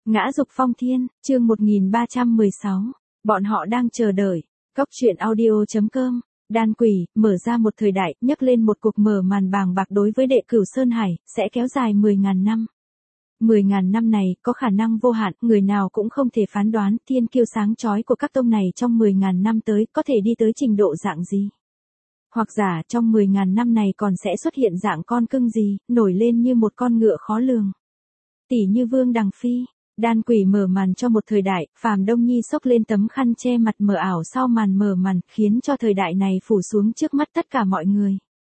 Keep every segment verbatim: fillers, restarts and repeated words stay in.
Ngã dục phong thiên, chương một nghìn ba trăm mười sáu. Bọn họ đang chờ đợi. Cốc truyện audio chấm com. Đan quỷ, mở ra một thời đại, nhấc lên một cuộc mở màn bàng bạc đối với đệ cửu Sơn Hải, sẽ kéo dài mười ngàn năm. mười ngàn năm này, có khả năng vô hạn, người nào cũng không thể phán đoán thiên kiêu sáng chói của các tông này trong mười ngàn năm tới có thể đi tới trình độ dạng gì. Hoặc giả trong mười ngàn năm này còn sẽ xuất hiện dạng con cưng gì, nổi lên như một con ngựa khó lường. Tỷ như Vương Đằng Phi. Đan quỷ mở màn cho một thời đại, Phàm Đông Nhi xốc lên tấm khăn che mặt mờ ảo sau màn mở màn, khiến cho thời đại này phủ xuống trước mắt tất cả mọi người.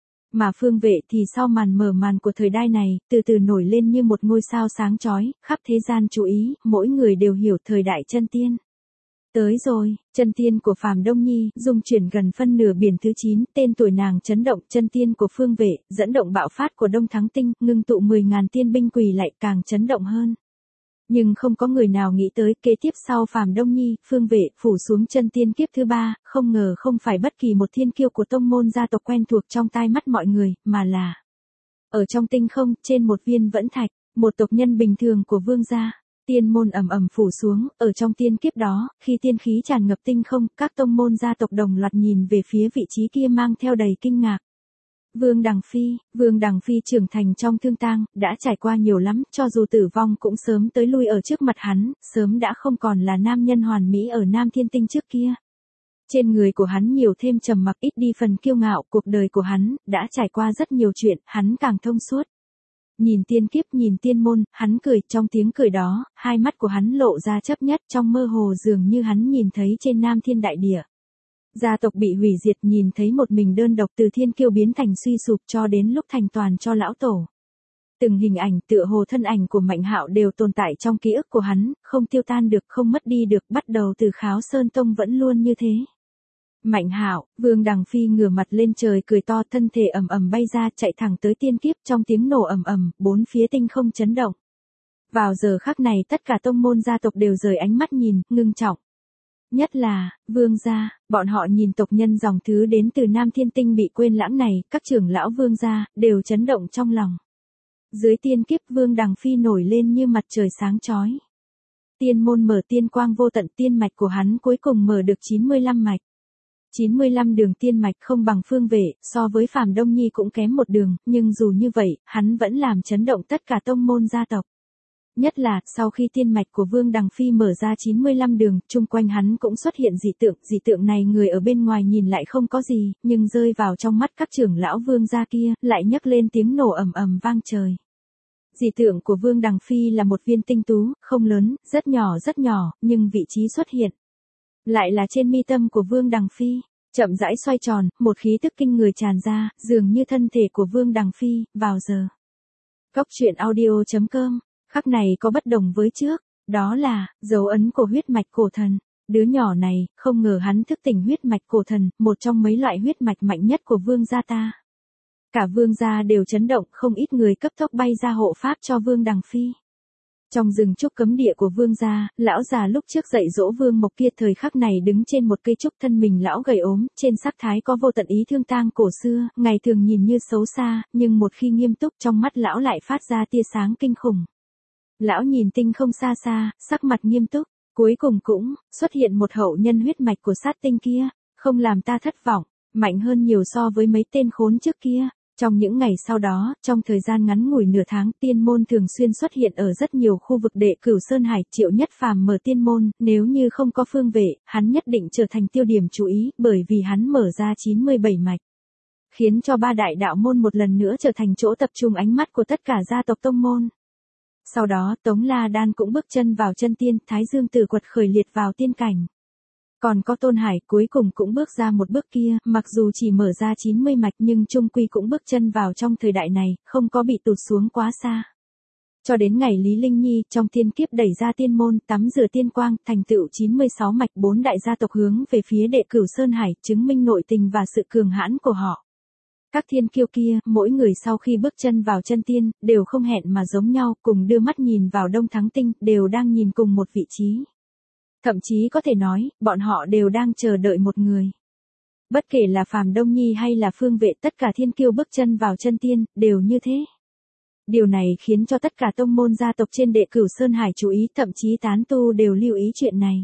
Mà Phương Vệ thì sau màn mở màn của thời đại này, từ từ nổi lên như một ngôi sao sáng chói, khắp thế gian chú ý, mỗi người đều hiểu thời đại chân tiên. Tới rồi, chân tiên của Phàm Đông Nhi, dung chuyển gần phân nửa biển thứ chín, tên tuổi nàng chấn động, chân tiên của Phương Vệ, dẫn động bạo phát của Đông Thắng Tinh, ngưng tụ mười ngàn tiên binh quỳ lại càng chấn động hơn. Nhưng không có người nào nghĩ tới kế tiếp sau Phàm Đông Nhi, Phương Vệ, phủ xuống chân tiên kiếp thứ ba, không ngờ không phải bất kỳ một thiên kiêu của tông môn gia tộc quen thuộc trong tai mắt mọi người, mà là ở trong tinh không, trên một viên vẫn thạch, một tộc nhân bình thường của vương gia. Tiên môn ầm ầm phủ xuống, ở trong tiên kiếp đó, khi tiên khí tràn ngập tinh không, các tông môn gia tộc đồng loạt nhìn về phía vị trí kia mang theo đầy kinh ngạc. Vương Đằng Phi, Vương Đằng Phi trưởng thành trong thương tang, đã trải qua nhiều lắm, cho dù tử vong cũng sớm tới lui ở trước mặt hắn, sớm đã không còn là nam nhân hoàn mỹ ở Nam Thiên Tinh trước kia. Trên người của hắn nhiều thêm trầm mặc, ít đi phần kiêu ngạo, cuộc đời của hắn đã trải qua rất nhiều chuyện, hắn càng thông suốt. Nhìn tiên kiếp, nhìn tiên môn, hắn cười, trong tiếng cười đó, hai mắt của hắn lộ ra chấp nhất, trong mơ hồ dường như hắn nhìn thấy trên Nam Thiên đại địa. Gia tộc bị hủy diệt, nhìn thấy một mình đơn độc từ thiên kiêu biến thành suy sụp cho đến lúc thành toàn cho lão tổ. Từng hình ảnh tựa hồ thân ảnh của Mạnh Hạo đều tồn tại trong ký ức của hắn, không tiêu tan được, không mất đi được, bắt đầu từ Kháo Sơn Tông vẫn luôn như thế. Mạnh Hạo, Vương Đằng Phi ngửa mặt lên trời cười to, thân thể ầm ầm bay ra, chạy thẳng tới tiên kiếp, trong tiếng nổ ầm ầm, bốn phía tinh không chấn động. Vào giờ khắc này tất cả tông môn gia tộc đều rời ánh mắt nhìn, ngưng trọng. Nhất là, vương gia, bọn họ nhìn tộc nhân dòng thứ đến từ Nam Thiên Tinh bị quên lãng này, các trưởng lão vương gia, đều chấn động trong lòng. Dưới tiên kiếp Vương Đằng Phi nổi lên như mặt trời sáng chói. Tiên môn mở tiên quang vô tận, tiên mạch của hắn cuối cùng mở được chín mươi lăm mạch. chín mươi lăm đường tiên mạch không bằng Phương Vệ, so với Phàm Đông Nhi cũng kém một đường, nhưng dù như vậy, hắn vẫn làm chấn động tất cả tông môn gia tộc. Nhất là, sau khi tiên mạch của Vương Đằng Phi mở ra chín mươi lăm đường, chung quanh hắn cũng xuất hiện dị tượng, dị tượng này người ở bên ngoài nhìn lại không có gì, nhưng rơi vào trong mắt các trưởng lão vương gia kia, lại nhấc lên tiếng nổ ầm ầm vang trời. Dị tượng của Vương Đằng Phi là một viên tinh tú, không lớn, rất nhỏ rất nhỏ, nhưng vị trí xuất hiện lại là trên mi tâm của Vương Đằng Phi, chậm rãi xoay tròn, một khí tức kinh người tràn ra, dường như thân thể của Vương Đằng Phi, vào giờ. Cốc truyện audio chấm com. Khắc này có bất đồng với trước, đó là dấu ấn của huyết mạch cổ thần. Đứa nhỏ này, không ngờ hắn thức tỉnh huyết mạch cổ thần, một trong mấy loại huyết mạch mạnh nhất của vương gia ta. Cả vương gia đều chấn động, không ít người cấp tốc bay ra hộ pháp cho Vương Đằng Phi. Trong rừng trúc cấm địa của vương gia, lão già lúc trước dạy dỗ Vương Mộc kia thời khắc này đứng trên một cây trúc, thân mình lão gầy ốm, trên sắc thái có vô tận ý thương tang cổ xưa, ngày thường nhìn như xấu xa, nhưng một khi nghiêm túc trong mắt lão lại phát ra tia sáng kinh khủng. Lão nhìn tinh không xa xa, sắc mặt nghiêm túc, cuối cùng cũng xuất hiện một hậu nhân huyết mạch của sát tinh kia, không làm ta thất vọng, mạnh hơn nhiều so với mấy tên khốn trước kia. Trong những ngày sau đó, trong thời gian ngắn ngủi nửa tháng, tiên môn thường xuyên xuất hiện ở rất nhiều khu vực đệ cửu Sơn Hải. Triệu Nhất Phàm mở tiên môn, nếu như không có Phương Vệ, hắn nhất định trở thành tiêu điểm chú ý, bởi vì hắn mở ra chín mươi bảy mạch, khiến cho ba đại đạo môn một lần nữa trở thành chỗ tập trung ánh mắt của tất cả gia tộc tông môn. Sau đó, Tống La Đan cũng bước chân vào chân tiên, Thái Dương Tử quật khởi liệt vào tiên cảnh. Còn có Tôn Hải cuối cùng cũng bước ra một bước kia, mặc dù chỉ mở ra chín mươi mạch nhưng chung quy cũng bước chân vào trong thời đại này, không có bị tụt xuống quá xa. Cho đến ngày Lý Linh Nhi, trong tiên kiếp đẩy ra tiên môn, tắm rửa tiên quang, thành tựu chín mươi sáu mạch, bốn đại gia tộc hướng về phía đệ cửu Sơn Hải, chứng minh nội tình và sự cường hãn của họ. Các thiên kiêu kia, mỗi người sau khi bước chân vào chân tiên, đều không hẹn mà giống nhau, cùng đưa mắt nhìn vào Đông Thắng Tinh, đều đang nhìn cùng một vị trí. Thậm chí có thể nói, bọn họ đều đang chờ đợi một người. Bất kể là Phàm Đông Nhi hay là Phương Vệ, tất cả thiên kiêu bước chân vào chân tiên, đều như thế. Điều này khiến cho tất cả tông môn gia tộc trên Đệ Cửu Sơn Hải chú ý, thậm chí tán tu đều lưu ý chuyện này.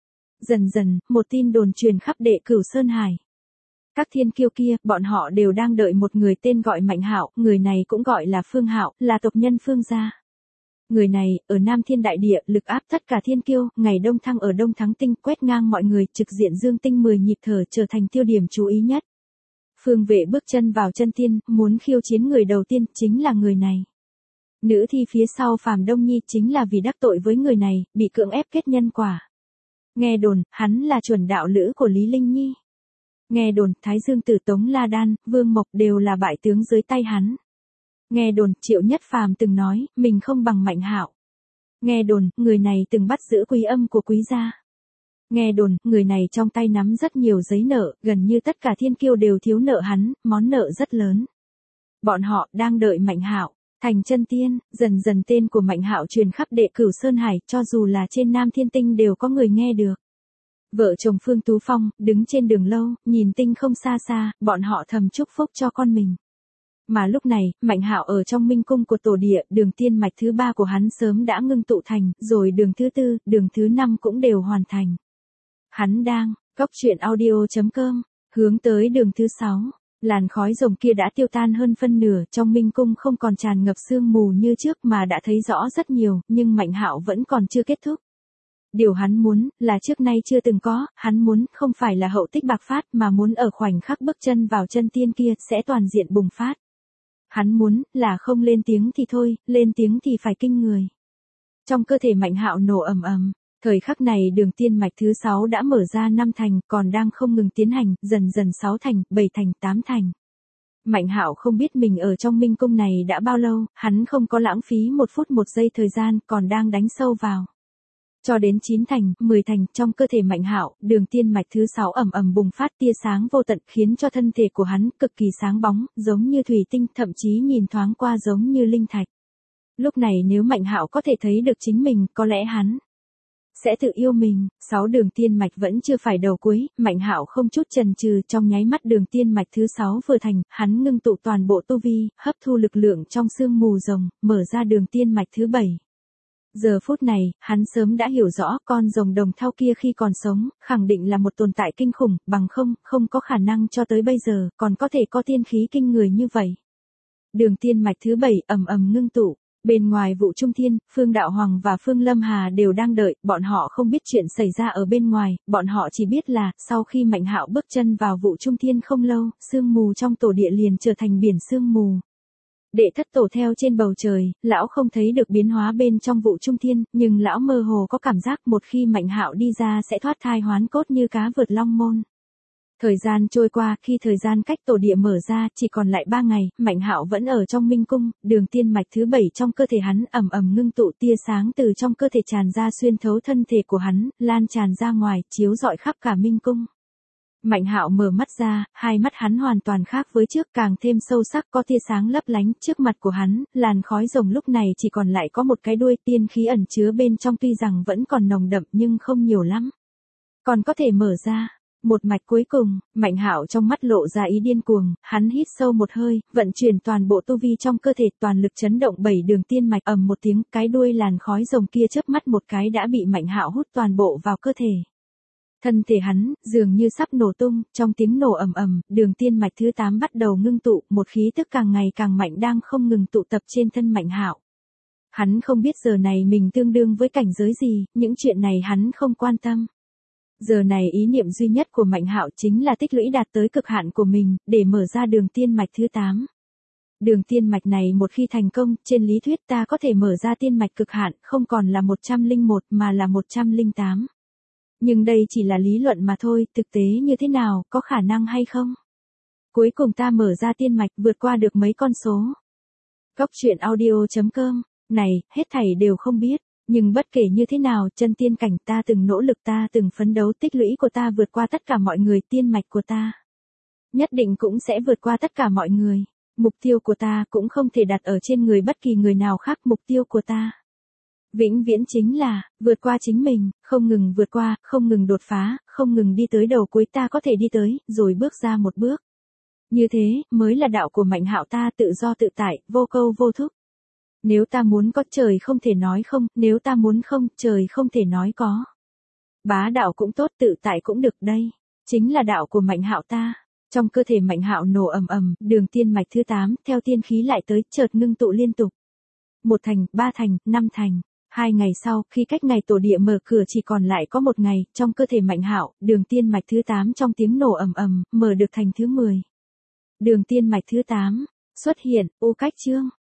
Dần dần, một tin đồn truyền khắp Đệ Cửu Sơn Hải. Các thiên kiêu kia, bọn họ đều đang đợi một người tên gọi Mạnh Hạo, người này cũng gọi là Phương Hạo, là tộc nhân Phương gia. Người này, ở Nam Thiên Đại Địa, lực áp tất cả thiên kiêu, ngày đông thăng ở Đông Thắng Tinh, quét ngang mọi người, trực diện Dương Tinh mười nhịp thở trở thành tiêu điểm chú ý nhất. Phương Vệ bước chân vào chân tiên, muốn khiêu chiến người đầu tiên, chính là người này. Nữ thi phía sau Phàm Đông Nhi chính là vì đắc tội với người này, bị cưỡng ép kết nhân quả. Nghe đồn, hắn là chuẩn đạo lữ của Lý Linh Nhi. Nghe đồn, Thái Dương Tử Tống La Đan, Vương Mộc đều là bại tướng dưới tay hắn. Nghe đồn, Triệu Nhất Phàm từng nói, mình không bằng Mạnh Hạo. Nghe đồn, người này từng bắt giữ Quý Âm của Quý gia. Nghe đồn, người này trong tay nắm rất nhiều giấy nợ, gần như tất cả thiên kiêu đều thiếu nợ hắn, món nợ rất lớn. Bọn họ đang đợi Mạnh Hạo thành chân tiên, dần dần tên của Mạnh Hạo truyền khắp Đệ Cửu Sơn Hải, cho dù là trên Nam Thiên Tinh đều có người nghe được. Vợ chồng Phương Tú Phong, đứng trên đường lâu, nhìn tinh không xa xa, bọn họ thầm chúc phúc cho con mình. Mà lúc này, Mạnh Hạo ở trong minh cung của tổ địa, đường tiên mạch thứ ba của hắn sớm đã ngưng tụ thành, rồi đường thứ tư, đường thứ năm cũng đều hoàn thành. Hắn đang, cóc truyện audio chấm com, hướng tới đường thứ sáu. Làn khói rồng kia đã tiêu tan hơn phân nửa, trong minh cung không còn tràn ngập sương mù như trước mà đã thấy rõ rất nhiều, nhưng Mạnh Hạo vẫn còn chưa kết thúc. Điều hắn muốn, là trước nay chưa từng có, hắn muốn không phải là hậu tích bạc phát mà muốn ở khoảnh khắc bước chân vào chân tiên kia sẽ toàn diện bùng phát. Hắn muốn, là không lên tiếng thì thôi, lên tiếng thì phải kinh người. Trong cơ thể Mạnh Hạo nổ ầm ầm, thời khắc này đường tiên mạch thứ sáu đã mở ra năm thành, còn đang không ngừng tiến hành, dần dần sáu thành, bảy thành, tám thành. Mạnh Hạo không biết mình ở trong minh cung này đã bao lâu, hắn không có lãng phí một phút một giây thời gian, còn đang đánh sâu vào. Cho đến chín thành, mười thành, trong cơ thể Mạnh Hạo, đường tiên mạch thứ sáu ầm ầm bùng phát tia sáng vô tận, khiến cho thân thể của hắn cực kỳ sáng bóng, giống như thủy tinh, thậm chí nhìn thoáng qua giống như linh thạch. Lúc này nếu Mạnh Hạo có thể thấy được chính mình, có lẽ hắn sẽ tự yêu mình. Sáu đường tiên mạch vẫn chưa phải đầu cuối, Mạnh Hạo không chút chần chừ, trong nháy mắt đường tiên mạch thứ sáu vừa thành, hắn ngưng tụ toàn bộ tu vi, hấp thu lực lượng trong sương mù rồng, mở ra đường tiên mạch thứ bảy. Giờ phút này, hắn sớm đã hiểu rõ con rồng đồng thau kia khi còn sống, khẳng định là một tồn tại kinh khủng, bằng không, không có khả năng cho tới bây giờ, còn có thể có tiên khí kinh người như vậy. Đường tiên mạch thứ bảy ầm ầm ngưng tụ, bên ngoài Vụ Trung Thiên, Phương Đạo Hoàng và Phương Lâm Hà đều đang đợi, bọn họ không biết chuyện xảy ra ở bên ngoài, bọn họ chỉ biết là, sau khi Mạnh Hạo bước chân vào Vụ Trung Thiên không lâu, sương mù trong tổ địa liền trở thành biển sương mù. Đệ thất tổ theo trên bầu trời, lão không thấy được biến hóa bên trong Vụ Trung Thiên, nhưng lão mơ hồ có cảm giác một khi Mạnh Hạo đi ra sẽ thoát thai hoán cốt như cá vượt long môn. Thời gian trôi qua, khi thời gian cách tổ địa mở ra, chỉ còn lại ba ngày, Mạnh Hạo vẫn ở trong minh cung, đường tiên mạch thứ bảy trong cơ thể hắn ầm ầm ngưng tụ, tia sáng từ trong cơ thể tràn ra xuyên thấu thân thể của hắn, lan tràn ra ngoài, chiếu rọi khắp cả minh cung. Mạnh Hạo mở mắt ra, hai mắt hắn hoàn toàn khác với trước, càng thêm sâu sắc, có tia sáng lấp lánh, trước mặt của hắn, làn khói rồng lúc này chỉ còn lại có một cái đuôi, tiên khí ẩn chứa bên trong tuy rằng vẫn còn nồng đậm nhưng không nhiều lắm. Còn có thể mở ra. Một mạch cuối cùng, Mạnh Hạo trong mắt lộ ra ý điên cuồng, hắn hít sâu một hơi, vận chuyển toàn bộ tu vi trong cơ thể, toàn lực chấn động bảy đường tiên mạch, ầm một tiếng, cái đuôi làn khói rồng kia chớp mắt một cái đã bị Mạnh Hạo hút toàn bộ vào cơ thể. Thân thể hắn, dường như sắp nổ tung, trong tiếng nổ ầm ầm, đường tiên mạch thứ tám bắt đầu ngưng tụ, một khí tức càng ngày càng mạnh đang không ngừng tụ tập trên thân Mạnh Hạo. Hắn không biết giờ này mình tương đương với cảnh giới gì, những chuyện này hắn không quan tâm. Giờ này ý niệm duy nhất của Mạnh Hạo chính là tích lũy đạt tới cực hạn của mình, để mở ra đường tiên mạch thứ tám. Đường tiên mạch này một khi thành công, trên lý thuyết ta có thể mở ra tiên mạch cực hạn, không còn là một trăm lẻ một mà là một trăm lẻ tám. Nhưng đây chỉ là lý luận mà thôi, thực tế như thế nào, có khả năng hay không? Cuối cùng ta mở ra tiên mạch, vượt qua được mấy con số. Cóc truyện audio chấm com, này, hết thảy đều không biết. Nhưng bất kể như thế nào, chân tiên cảnh ta từng nỗ lực, ta từng phấn đấu, tích lũy của ta vượt qua tất cả mọi người, tiên mạch của ta nhất định cũng sẽ vượt qua tất cả mọi người. Mục tiêu của ta cũng không thể đặt ở trên người bất kỳ người nào khác, mục tiêu của ta vĩnh viễn chính là vượt qua chính mình, không ngừng vượt qua, không ngừng đột phá, không ngừng đi tới đầu cuối, ta có thể đi tới, rồi bước ra một bước. Như thế mới là đạo của Mạnh Hạo, ta tự do tự tại, vô câu vô thúc. Nếu ta muốn có trời không thể nói không, nếu ta muốn không, trời không thể nói có. Bá đạo cũng tốt, tự tại cũng được đây. Chính là đạo của Mạnh Hạo ta. Trong cơ thể Mạnh Hạo nổ ầm ầm, đường tiên mạch thứ tám, theo tiên khí lại tới, chợt ngưng tụ liên tục. Một thành, ba thành, năm thành. Hai ngày sau, khi cách ngày tổ địa mở cửa chỉ còn lại có một ngày, trong cơ thể Mạnh Hạo, đường tiên mạch thứ tám trong tiếng nổ ầm ầm, mở được thành thứ mười. Đường tiên mạch thứ tám, xuất hiện, U Cách Chương.